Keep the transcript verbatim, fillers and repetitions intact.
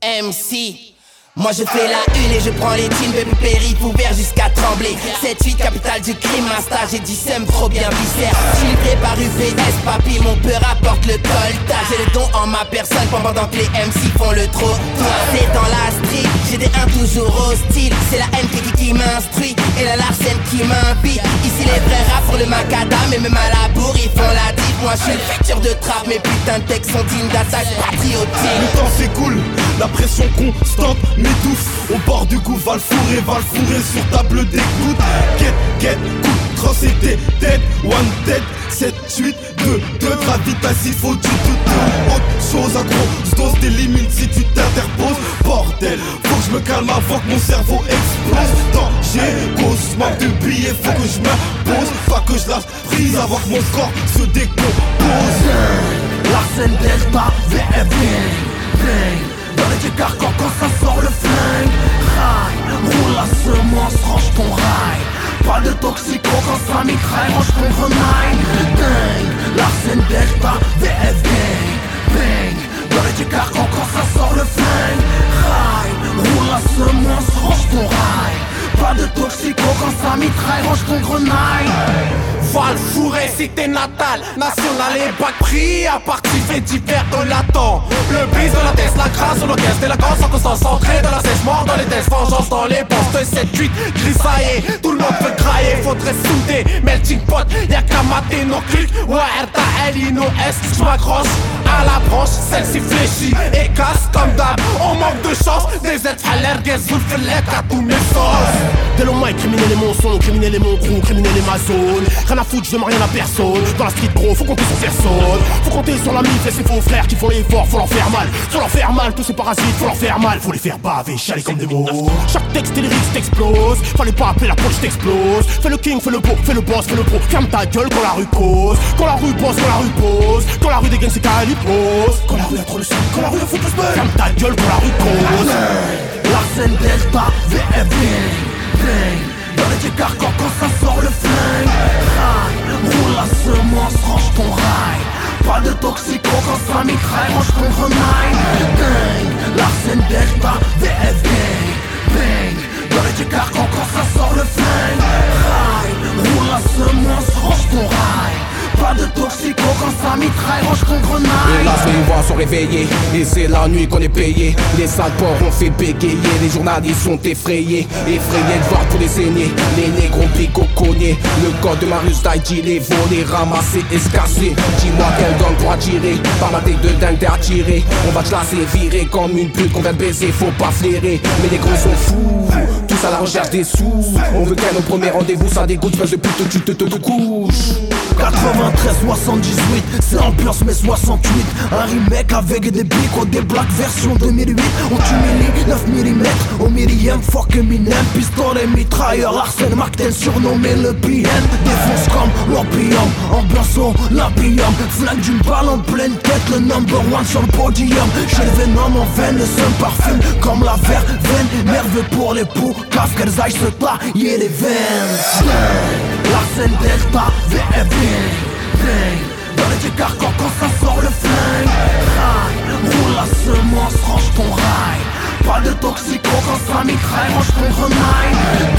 M C. Moi je fais la une et je prends les teams, baby périph' ouvert jusqu'à trembler. sept huit capitale du crime, un stage et dix sem trop bien viscère. Livré par U P S, papy, mon peur apporte le coltage. J'ai le don en ma personne pendant que les M C font le trop. C'est dans la street, j'ai des uns toujours hostiles. C'est la haine qui, qui, qui m'instruit et la larcène qui m'invite. Ici les vrais rap pour le macadam et même à la bourre ils font la dive. Moi je suis le futur de trap, mes putains de textes sont dignes d'attaque patriotique. Le temps s'écoule, la pression constante m'étouffe. Au bord du coup, va le fourrer, va le fourrer sur table d'écoute. Get, get, coup, cross et t'es dead, one dead. sept, huit, deux, deux, gravitas, il faut du tout. Autre chose, à grosse dose, t'élimines si tu t'interposes. Bordel, faut que je me calme avant que mon cerveau explose. Danger, cause, manque de billets, faut que je m'impose. Pas que je lâche prise avant que mon corps se décompose. Larsen Delta, V F B, bang. Dans les décarcans quand ça sort le flingue. Rail, roule la semence, range ton rail. Pas de toxico quand ça mitraille, range ton grenaille. Dingue, Larsen Delta, V F B, bang. Dans les décarcans quand ça sort le flingue. Rail, roule la semence, range ton rail. Pas de toxico quand ça mitraille, range ton grenaille. Va le fourrer, cité natale, national et bac pris à partie fait divers de l'attend. Le bise de la tête, la grâce sur l'orchestre, délinquance sans concentrer dans la sèche, mort dans les tests, vengeance dans les postes, sept huit, grisaillé, tout le monde peut grailler, faudrait souder, melting pot, y'a qu'à mater nos clics, ouais, Erta, L, no S, j'm'accroche à la branche, celle-ci fléchit et casse comme d'hab, on manque de chance, des êtres à l'air, des zulfelek à tous mes sauces. Dès le mic, criminel et mon son, criminel et mon crew, criminel et ma zone. Rien à foutre, je demande rien à personne. Dans la street gros, faut compter sur personne. Faut compter sur la mif et ses faux frères qui font l'effort, faut leur faire mal. Faut leur faire mal, tous ces parasites, faut leur faire mal. Faut les faire baver, chialer comme des mots. Chaque texte et lyrics t'explose. Fallait pas appeler la police, t'explose. Fais le king, fais le beau, fais le boss, fais le pro. Ferme ta gueule quand la rue cause. Quand la rue bosse, quand la rue pose. Quand la rue dégaine, c'est calipose. Quand la rue a trop le sang, quand la rue a fout le spell. Ferme ta gueule quand la rue cause. Larsen Delta, V F B, bang. Dans les décarcans quand ça sort le flingue. Rail, roule la semence, range ton rail. Pas de toxico quand ça mitraille, range ton grenaille. Dingue, Larsen Delta, V F B, bang. Dans les décarcans quand ça sort le flingue. Rail, roule la semence, range ton rail. Pas de toxico quand ça mitraille, range ton grenaille. Et là les voix sont réveillés, et c'est la nuit qu'on est payé. Les sales porcs ont fait bégayer, les journalistes sont effrayés. Effrayés de voir tous les aînés, les négros pico cognés. Le code de Marius Daiji, les volés, ramassés, escassés. Dis-moi quel gang pourra tirer, par ma tête de dingue t'es attiré. On va te lasser, virer comme une pute qu'on vient de baiser, faut pas flairer. Mais les gros sont fous, tous à la recherche des sous. On veut qu'un au premier rendez-vous, ça dégoûte, espèce de pute, tu te te te couches. quatre-vingt-treize soixante-dix-huit, c'est ambiance mais soixante-huit. Un remake avec des bicots, des black version deux mille huit. On tue milli, neuf millimètres, au millième, fuck Eminem. Pistolet, mitrailleur, Larsen McTen surnommé le P N. Défonce comme l'opium, ambiance au l'opium. Flingue d'une balle en pleine tête, le number one sur le podium. J'ai le venom en veine, le seum parfume comme la verveine. Nerveux pour les poux, cave qu'elles aillent se tailler les veines. Larsen Delta, V F B, bang. Dans les décarcans quand ça sort le flingue. Rail, roule la semence, range ton rail. Pas de toxico quand ça mitraille, range ton grenaille.